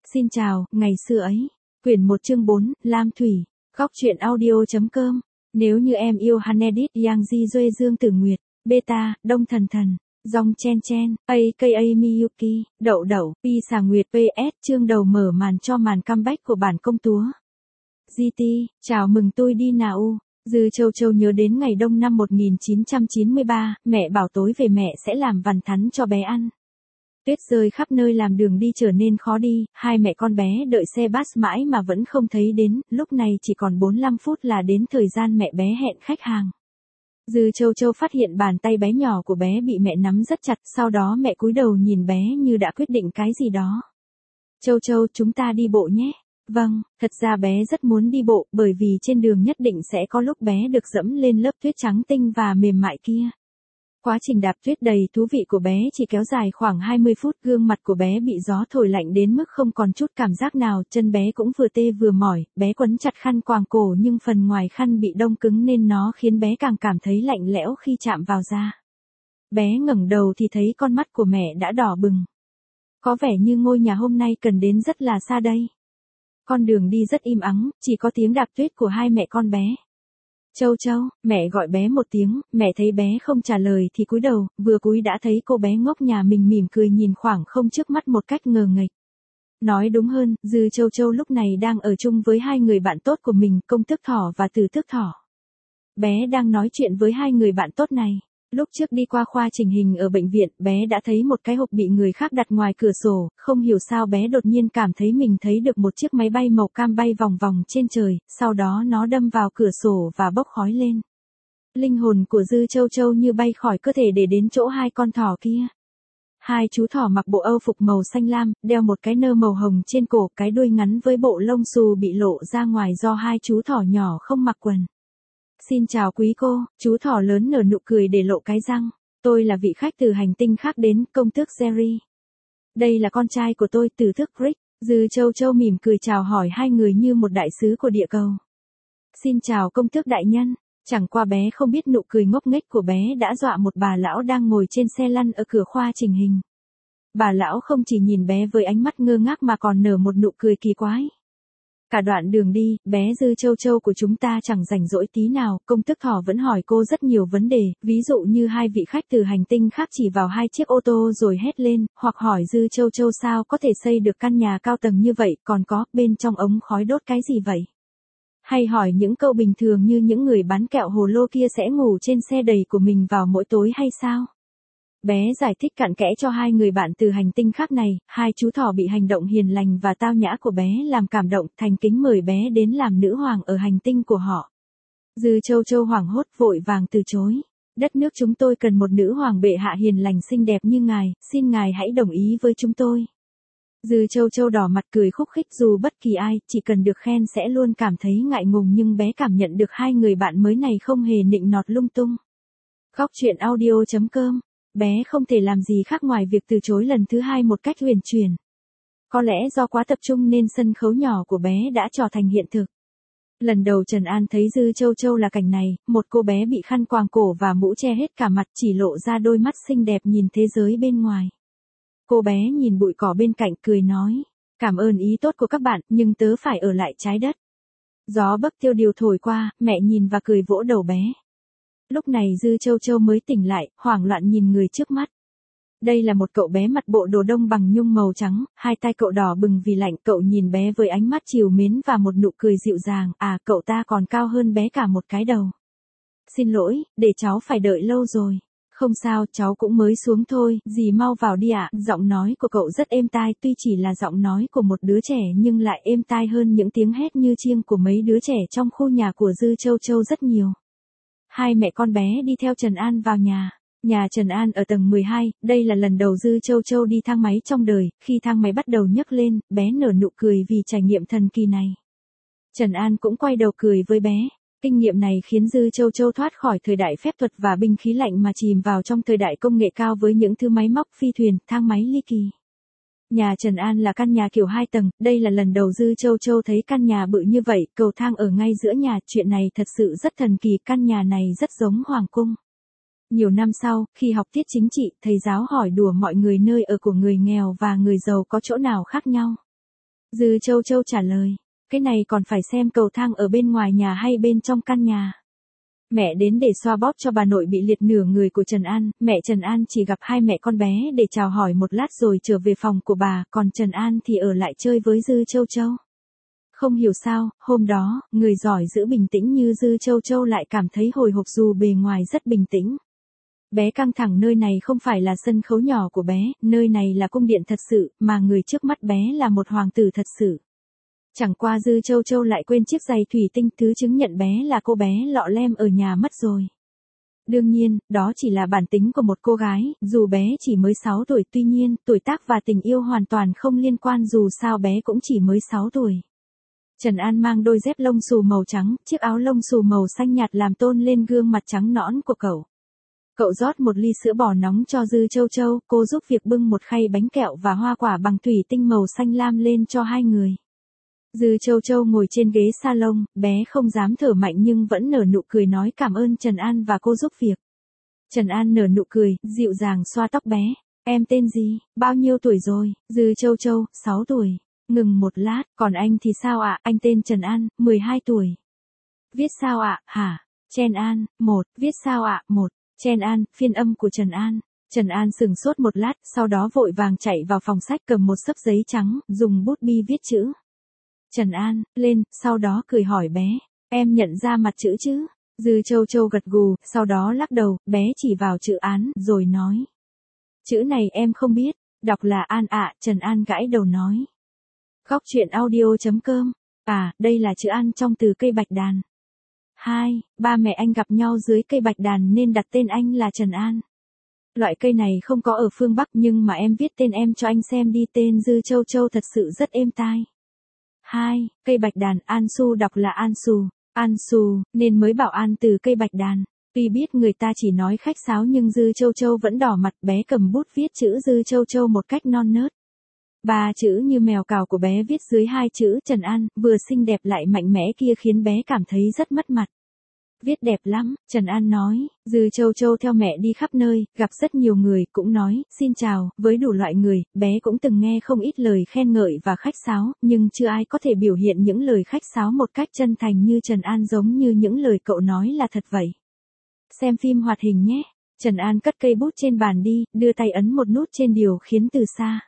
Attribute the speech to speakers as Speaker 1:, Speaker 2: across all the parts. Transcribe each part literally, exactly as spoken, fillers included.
Speaker 1: Xin chào, ngày xưa ấy. Quyển một chương bốn, Lam Thủy. Góc truyện audio.com. Nếu như em yêu Hanedit, Yang Ji Duê Dương Tử Nguyệt, Beta, Đông Thần Thần, Dòng Chen Chen, a ca a Miyuki, Đậu Đậu, Pi Xà Nguyệt pê ét chương đầu mở màn cho màn comeback của bản công chúa. giê tê, chào mừng tôi đi nào. Dư Châu Châu nhớ đến ngày đông năm một nghìn chín trăm chín mươi ba, mẹ bảo tối về mẹ sẽ làm vằn thắn cho bé ăn. Tuyết rơi khắp nơi làm đường đi trở nên khó đi, hai mẹ con bé đợi xe bus mãi mà vẫn không thấy đến, lúc này chỉ còn bốn mươi lăm phút là đến thời gian mẹ bé hẹn khách hàng. Dư Châu Châu phát hiện bàn tay bé nhỏ của bé bị mẹ nắm rất chặt, sau đó mẹ cúi đầu nhìn bé như đã quyết định cái gì đó. Châu Châu, chúng ta đi bộ nhé. Vâng, thật ra bé rất muốn đi bộ, bởi vì trên đường nhất định sẽ có lúc bé được dẫm lên lớp tuyết trắng tinh và mềm mại kia. Quá trình đạp tuyết đầy thú vị của bé chỉ kéo dài khoảng hai mươi phút, gương mặt của bé bị gió thổi lạnh đến mức không còn chút cảm giác nào, chân bé cũng vừa tê vừa mỏi, bé quấn chặt khăn quàng cổ nhưng phần ngoài khăn bị đông cứng nên nó khiến bé càng cảm thấy lạnh lẽo khi chạm vào da. Bé ngẩng đầu thì thấy con mắt của mẹ đã đỏ bừng. Có vẻ như ngôi nhà hôm nay cần đến rất là xa đây. Con đường đi rất im ắng, chỉ có tiếng đạp tuyết của hai mẹ con bé. Châu Châu, mẹ gọi bé một tiếng, mẹ thấy bé không trả lời thì cúi đầu, vừa cúi đã thấy cô bé ngốc nhà mình mỉm cười nhìn khoảng không trước mắt một cách ngờ nghệch. Nói đúng hơn, Dư Châu Châu lúc này đang ở chung với hai người bạn tốt của mình, Công Tước Thỏ và Từ Tước Thỏ. Bé đang nói chuyện với hai người bạn tốt này. Lúc trước đi qua khoa chỉnh hình ở bệnh viện, bé đã thấy một cái hộp bị người khác đặt ngoài cửa sổ, không hiểu sao bé đột nhiên cảm thấy mình thấy được một chiếc máy bay màu cam bay vòng vòng trên trời, sau đó nó đâm vào cửa sổ và bốc khói lên. Linh hồn của Dư Châu Châu như bay khỏi cơ thể để đến chỗ hai con thỏ kia. Hai chú thỏ mặc bộ âu phục màu xanh lam, đeo một cái nơ màu hồng trên cổ, cái đuôi ngắn với bộ lông xù bị lộ ra ngoài do hai chú thỏ nhỏ không mặc quần. Xin chào quý cô, chú thỏ lớn nở nụ cười để lộ cái răng. Tôi là vị khách từ hành tinh khác đến, Công tước Jerry. Đây là con trai của tôi, Từ tước Rick. Dư Châu Châu mỉm cười chào hỏi hai người như một đại sứ của địa cầu. Xin chào công tước đại nhân. Chẳng qua bé không biết nụ cười ngốc nghếch của bé đã dọa một bà lão đang ngồi trên xe lăn ở cửa khoa chỉnh hình. Bà lão không chỉ nhìn bé với ánh mắt ngơ ngác mà còn nở một nụ cười kỳ quái. Cả đoạn đường đi, bé Dư Châu Châu của chúng ta chẳng rảnh rỗi tí nào, Công tước Thỏ vẫn hỏi cô rất nhiều vấn đề, ví dụ như hai vị khách từ hành tinh khác chỉ vào hai chiếc ô tô rồi hét lên, hoặc hỏi Dư Châu Châu sao có thể xây được căn nhà cao tầng như vậy, còn có, bên trong ống khói đốt cái gì vậy? Hay hỏi những câu bình thường như những người bán kẹo hồ lô kia sẽ ngủ trên xe đầy của mình vào mỗi tối hay sao? Bé giải thích cặn kẽ cho hai người bạn từ hành tinh khác này, hai chú thỏ bị hành động hiền lành và tao nhã của bé làm cảm động, thành kính mời bé đến làm nữ hoàng ở hành tinh của họ. Dư Châu Châu hoảng hốt vội vàng từ chối. Đất nước chúng tôi cần một nữ hoàng bệ hạ hiền lành xinh đẹp như ngài, xin ngài hãy đồng ý với chúng tôi. Dư Châu Châu đỏ mặt cười khúc khích, dù bất kỳ ai, chỉ cần được khen sẽ luôn cảm thấy ngại ngùng, nhưng bé cảm nhận được hai người bạn mới này không hề nịnh nọt lung tung. Góc truyện audio.com. Bé không thể làm gì khác ngoài việc từ chối lần thứ hai một cách huyền chuyển. Có lẽ do quá tập trung nên sân khấu nhỏ của bé đã trở thành hiện thực. Lần đầu Trần An thấy Dư Châu Châu là cảnh này, một cô bé bị khăn quàng cổ và mũ che hết cả mặt, chỉ lộ ra đôi mắt xinh đẹp nhìn thế giới bên ngoài. Cô bé nhìn bụi cỏ bên cạnh cười nói, cảm ơn ý tốt của các bạn, nhưng tớ phải ở lại trái đất. Gió bấc tiêu điều thổi qua, mẹ nhìn và cười vỗ đầu bé. Lúc này Dư Châu Châu mới tỉnh lại, hoảng loạn nhìn người trước mắt. Đây là một cậu bé mặc bộ đồ đông bằng nhung màu trắng, hai tay cậu đỏ bừng vì lạnh, cậu nhìn bé với ánh mắt trìu mến và một nụ cười dịu dàng, à cậu ta còn cao hơn bé cả một cái đầu. Xin lỗi, để cháu phải đợi lâu rồi. Không sao, cháu cũng mới xuống thôi, dì mau vào đi ạ. Giọng nói của cậu rất êm tai, tuy chỉ là giọng nói của một đứa trẻ nhưng lại êm tai hơn những tiếng hét như chiêng của mấy đứa trẻ trong khu nhà của Dư Châu Châu rất nhiều. Hai mẹ con bé đi theo Trần An vào nhà. Nhà Trần An ở tầng mười hai, đây là lần đầu Dư Châu Châu đi thang máy trong đời, khi thang máy bắt đầu nhấc lên, bé nở nụ cười vì trải nghiệm thần kỳ này. Trần An cũng quay đầu cười với bé. Kinh nghiệm này khiến Dư Châu Châu thoát khỏi thời đại phép thuật và binh khí lạnh mà chìm vào trong thời đại công nghệ cao với những thứ máy móc, phi thuyền, thang máy ly kỳ. Nhà Trần An là căn nhà kiểu hai tầng, đây là lần đầu Dư Châu Châu thấy căn nhà bự như vậy, cầu thang ở ngay giữa nhà, chuyện này thật sự rất thần kỳ, căn nhà này rất giống hoàng cung. Nhiều năm sau, khi học tiết chính trị, thầy giáo hỏi đùa mọi người nơi ở của người nghèo và người giàu có chỗ nào khác nhau. Dư Châu Châu trả lời, cái này còn phải xem cầu thang ở bên ngoài nhà hay bên trong căn nhà. Mẹ đến để xoa bóp cho bà nội bị liệt nửa người của Trần An, mẹ Trần An chỉ gặp hai mẹ con bé để chào hỏi một lát rồi trở về phòng của bà, còn Trần An thì ở lại chơi với Dư Châu Châu. Không hiểu sao, hôm đó, người giỏi giữ bình tĩnh như Dư Châu Châu lại cảm thấy hồi hộp dù bề ngoài rất bình tĩnh. Bé căng thẳng, nơi này không phải là sân khấu nhỏ của bé, nơi này là cung điện thật sự, mà người trước mắt bé là một hoàng tử thật sự. Chẳng qua Dư Châu Châu lại quên chiếc giày thủy tinh, thứ chứng nhận bé là cô bé lọ lem ở nhà mất rồi. Đương nhiên, đó chỉ là bản tính của một cô gái, dù bé chỉ mới sáu tuổi, tuy nhiên, tuổi tác và tình yêu hoàn toàn không liên quan, dù sao bé cũng chỉ mới sáu tuổi. Trần An mang đôi dép lông xù màu trắng, chiếc áo lông xù màu xanh nhạt làm tôn lên gương mặt trắng nõn của cậu. Cậu rót một ly sữa bò nóng cho Dư Châu Châu, cô giúp việc bưng một khay bánh kẹo và hoa quả bằng thủy tinh màu xanh lam lên cho hai người. Dư Châu Châu ngồi trên ghế salon, bé không dám thở mạnh nhưng vẫn nở nụ cười nói cảm ơn Trần An và cô giúp việc. Trần An nở nụ cười, dịu dàng xoa tóc bé. Em tên gì, bao nhiêu tuổi rồi? Dư Châu Châu, sáu tuổi. Ngừng một lát, còn anh thì sao ạ? À? Anh tên Trần An, mười hai tuổi. Viết sao ạ? À? Hả? Chen An, một. Viết sao ạ? À? Một. Chen An, phiên âm của Trần An. Trần An sừng sốt một lát, sau đó vội vàng chạy vào phòng sách cầm một xấp giấy trắng, dùng bút bi viết chữ. Trần An, lên, sau đó cười hỏi bé, em nhận ra mặt chữ chứ? Dư Châu Châu gật gù, sau đó lắc đầu, bé chỉ vào chữ án, rồi nói. Chữ này em không biết, đọc là An ạ, à, Trần An gãi đầu nói. Góc truyện audio chấm com, à, đây là chữ An trong từ cây bạch đàn. Hai, ba mẹ anh gặp nhau dưới cây bạch đàn nên đặt tên anh là Trần An. Loại cây này không có ở phương Bắc nhưng mà em viết tên em cho anh xem đi, tên Dư Châu Châu thật sự rất êm tai. Hai, cây bạch đàn, An Su đọc là An Su, An Su, nên mới bảo An từ cây bạch đàn. Tuy biết người ta chỉ nói khách sáo nhưng Dư Châu Châu vẫn đỏ mặt, bé cầm bút viết chữ Dư Châu Châu một cách non nớt. Ba chữ như mèo cào của bé viết dưới hai chữ Trần An, vừa xinh đẹp lại mạnh mẽ kia khiến bé cảm thấy rất mất mặt. Viết đẹp lắm, Trần An nói. Dư Châu Châu theo mẹ đi khắp nơi, gặp rất nhiều người, cũng nói, xin chào, với đủ loại người, bé cũng từng nghe không ít lời khen ngợi và khách sáo, nhưng chưa ai có thể biểu hiện những lời khách sáo một cách chân thành như Trần An, giống như những lời cậu nói là thật vậy. Xem phim hoạt hình nhé. Trần An cất cây bút trên bàn đi, đưa tay ấn một nút trên điều khiển từ xa.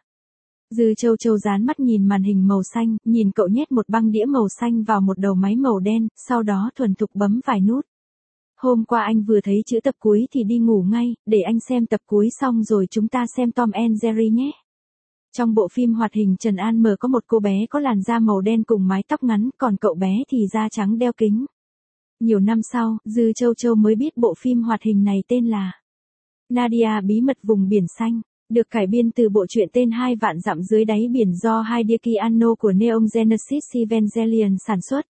Speaker 1: Dư Châu Châu dán mắt nhìn màn hình màu xanh, nhìn cậu nhét một băng đĩa màu xanh vào một đầu máy màu đen, sau đó thuần thục bấm vài nút. Hôm qua anh vừa thấy chữ tập cuối thì đi ngủ ngay, để anh xem tập cuối xong rồi chúng ta xem Tom and Jerry nhé. Trong bộ phim hoạt hình Trần An mở có một cô bé có làn da màu đen cùng mái tóc ngắn, còn cậu bé thì da trắng đeo kính. Nhiều năm sau, Dư Châu Châu mới biết bộ phim hoạt hình này tên là Nadia bí mật vùng biển xanh. Được cải biên từ bộ truyện tên Hai vạn dặm dưới đáy biển do Hideaki Anno của Neon Genesis Evangelion sản xuất.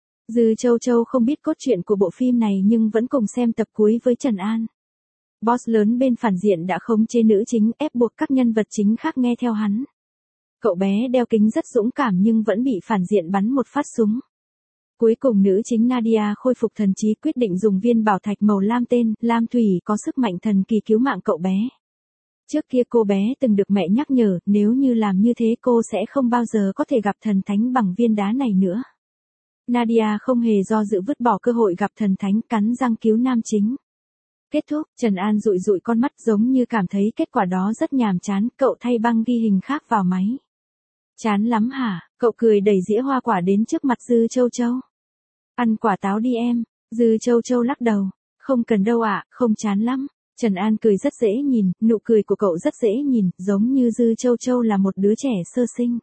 Speaker 1: Dư Châu Châu không biết cốt truyện của bộ phim này nhưng vẫn cùng xem tập cuối với Trần An. Boss lớn bên phản diện đã khống chế nữ chính, ép buộc các nhân vật chính khác nghe theo hắn. Cậu bé đeo kính rất dũng cảm nhưng vẫn bị phản diện bắn một phát súng. Cuối cùng nữ chính Nadia khôi phục thần trí, quyết định dùng viên bảo thạch màu lam tên Lam Thủy có sức mạnh thần kỳ cứu mạng cậu bé. Trước kia cô bé từng được mẹ nhắc nhở, nếu như làm như thế cô sẽ không bao giờ có thể gặp thần thánh bằng viên đá này nữa. Nadia không hề do dự vứt bỏ cơ hội gặp thần thánh, cắn răng cứu nam chính. Kết thúc, Trần An dụi dụi con mắt giống như cảm thấy kết quả đó rất nhàm chán, cậu thay băng ghi hình khác vào máy. Chán lắm hả? Cậu cười đẩy dĩa hoa quả đến trước mặt Dư Châu Châu. Ăn quả táo đi em. Dư Châu Châu lắc đầu. Không cần đâu ạ, à, không chán lắm. Trần An cười rất dễ nhìn, nụ cười của cậu rất dễ nhìn, giống như Dư Châu Châu là một đứa trẻ sơ sinh.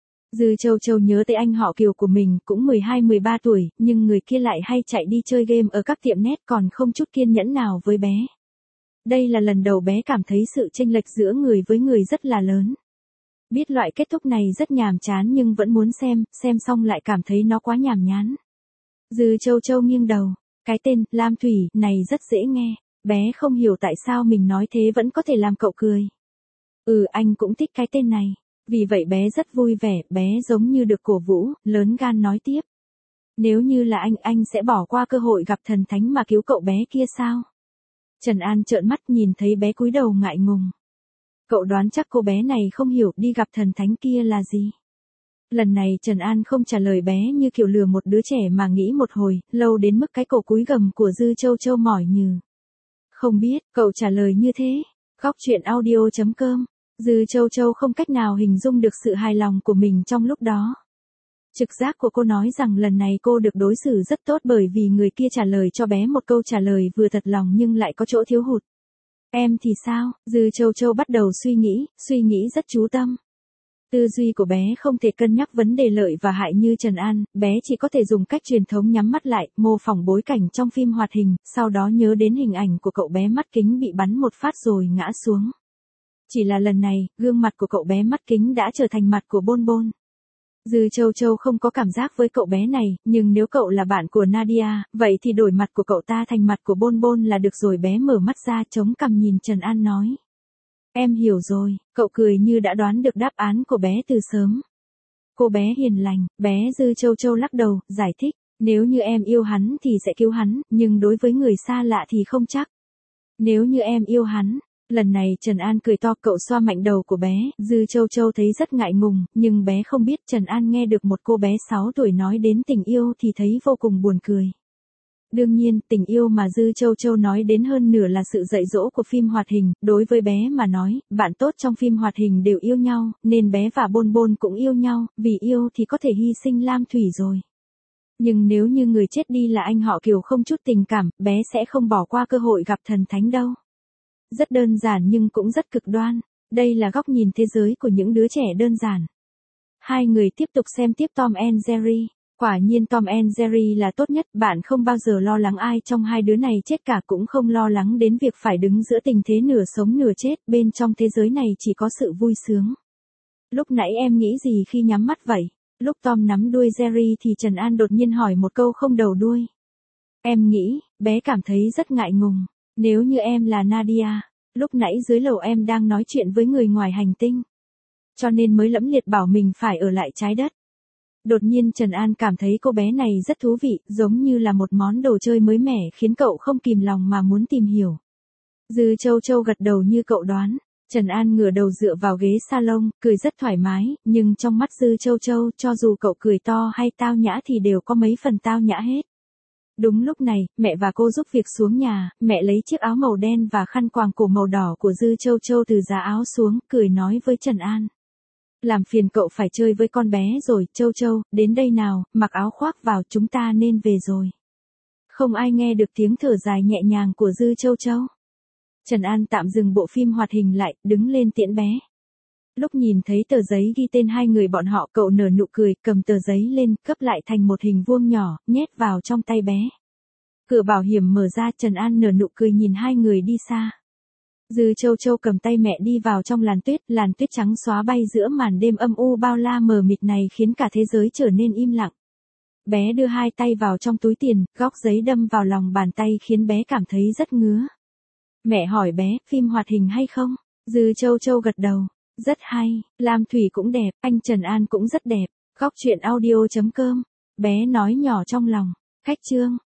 Speaker 1: Dư Châu Châu nhớ tới anh họ Kiều của mình, cũng mười hai mười ba tuổi, nhưng người kia lại hay chạy đi chơi game ở các tiệm net còn không chút kiên nhẫn nào với bé. Đây là lần đầu bé cảm thấy sự chênh lệch giữa người với người rất là lớn. Biết loại kết thúc này rất nhàm chán nhưng vẫn muốn xem, xem xong lại cảm thấy nó quá nhàm nhán. Dư Châu Châu nghiêng đầu, cái tên Lam Thủy này rất dễ nghe. Bé không hiểu tại sao mình nói thế vẫn có thể làm cậu cười. Ừ, anh cũng thích cái tên này. Vì vậy bé rất vui vẻ, bé giống như được cổ vũ, lớn gan nói tiếp. Nếu như là anh, anh sẽ bỏ qua cơ hội gặp thần thánh mà cứu cậu bé kia sao? Trần An trợn mắt nhìn thấy bé cúi đầu ngại ngùng. Cậu đoán chắc cô bé này không hiểu đi gặp thần thánh kia là gì. Lần này Trần An không trả lời bé như kiểu lừa một đứa trẻ mà nghĩ một hồi, lâu đến mức cái cổ cúi gầm của Dư Châu Châu mỏi nhừ. Không biết, cậu trả lời như thế. Góc truyện audio chấm com. Dư Châu Châu không cách nào hình dung được sự hài lòng của mình trong lúc đó. Trực giác của cô nói rằng lần này cô được đối xử rất tốt bởi vì người kia trả lời cho bé một câu trả lời vừa thật lòng nhưng lại có chỗ thiếu hụt. Em thì sao? Dư Châu Châu bắt đầu suy nghĩ, suy nghĩ rất chú tâm. Tư duy của bé không thể cân nhắc vấn đề lợi và hại như Trần An, bé chỉ có thể dùng cách truyền thống nhắm mắt lại, mô phỏng bối cảnh trong phim hoạt hình, sau đó nhớ đến hình ảnh của cậu bé mắt kính bị bắn một phát rồi ngã xuống. Chỉ là lần này, gương mặt của cậu bé mắt kính đã trở thành mặt của Bôn Bôn. Dư Châu Châu không có cảm giác với cậu bé này, nhưng nếu cậu là bạn của Nadia, vậy thì đổi mặt của cậu ta thành mặt của Bôn Bôn là được rồi. Bé mở mắt ra chống cằm nhìn Trần An nói. Em hiểu rồi, cậu cười như đã đoán được đáp án của bé từ sớm. Cô bé hiền lành, bé Dư Châu Châu lắc đầu, giải thích, nếu như em yêu hắn thì sẽ cứu hắn, nhưng đối với người xa lạ thì không chắc. Nếu như em yêu hắn, lần này Trần An cười to, cậu xoa mạnh đầu của bé, Dư Châu Châu thấy rất ngại ngùng, nhưng bé không biết Trần An nghe được một cô bé sáu tuổi nói đến tình yêu thì thấy vô cùng buồn cười. Đương nhiên, tình yêu mà Dư Châu Châu nói đến hơn nửa là sự dạy dỗ của phim hoạt hình, đối với bé mà nói, bạn tốt trong phim hoạt hình đều yêu nhau, nên bé và Bôn Bôn cũng yêu nhau, vì yêu thì có thể hy sinh Lam Thủy rồi. Nhưng nếu như người chết đi là anh họ Kiều không chút tình cảm, bé sẽ không bỏ qua cơ hội gặp thần thánh đâu. Rất đơn giản nhưng cũng rất cực đoan, đây là góc nhìn thế giới của những đứa trẻ đơn giản. Hai người tiếp tục xem tiếp Tom and Jerry. Quả nhiên Tom and Jerry là tốt nhất, bạn không bao giờ lo lắng ai trong hai đứa này chết cả, cũng không lo lắng đến việc phải đứng giữa tình thế nửa sống nửa chết, bên trong thế giới này chỉ có sự vui sướng. Lúc nãy em nghĩ gì khi nhắm mắt vậy? Lúc Tom nắm đuôi Jerry thì Trần An đột nhiên hỏi một câu không đầu đuôi. Em nghĩ, bé cảm thấy rất ngại ngùng. Nếu như em là Nadia, lúc nãy dưới lầu em đang nói chuyện với người ngoài hành tinh. Cho nên mới lẫm liệt bảo mình phải ở lại trái đất. Đột nhiên Trần An cảm thấy cô bé này rất thú vị, giống như là một món đồ chơi mới mẻ khiến cậu không kìm lòng mà muốn tìm hiểu. Dư Châu Châu gật đầu như cậu đoán. Trần An ngửa đầu dựa vào ghế salon, cười rất thoải mái, nhưng trong mắt Dư Châu Châu, cho dù cậu cười to hay tao nhã thì đều có mấy phần tao nhã hết. Đúng lúc này, mẹ và cô giúp việc xuống nhà, mẹ lấy chiếc áo màu đen và khăn quàng cổ màu đỏ của Dư Châu Châu từ giá áo xuống, cười nói với Trần An. Làm phiền cậu phải chơi với con bé rồi, Châu Châu, đến đây nào, mặc áo khoác vào, chúng ta nên về rồi. Không ai nghe được tiếng thở dài nhẹ nhàng của Dư Châu Châu. Trần An tạm dừng bộ phim hoạt hình lại, đứng lên tiễn bé. Lúc nhìn thấy tờ giấy ghi tên hai người bọn họ, cậu nở nụ cười, cầm tờ giấy lên, cấp lại thành một hình vuông nhỏ, nhét vào trong tay bé. Cửa bảo hiểm mở ra, Trần An nở nụ cười nhìn hai người đi xa. Dư Châu Châu cầm tay mẹ đi vào trong làn tuyết, làn tuyết trắng xóa bay giữa màn đêm âm u bao la mờ mịt này khiến cả thế giới trở nên im lặng. Bé đưa hai tay vào trong túi tiền, góc giấy đâm vào lòng bàn tay khiến bé cảm thấy rất ngứa. Mẹ hỏi bé, phim hoạt hình hay không? Dư Châu Châu gật đầu. Rất hay, Lam Thủy cũng đẹp, anh Trần An cũng rất đẹp. Góc truyện audio chấm com. Bé nói nhỏ trong lòng. Khách chương.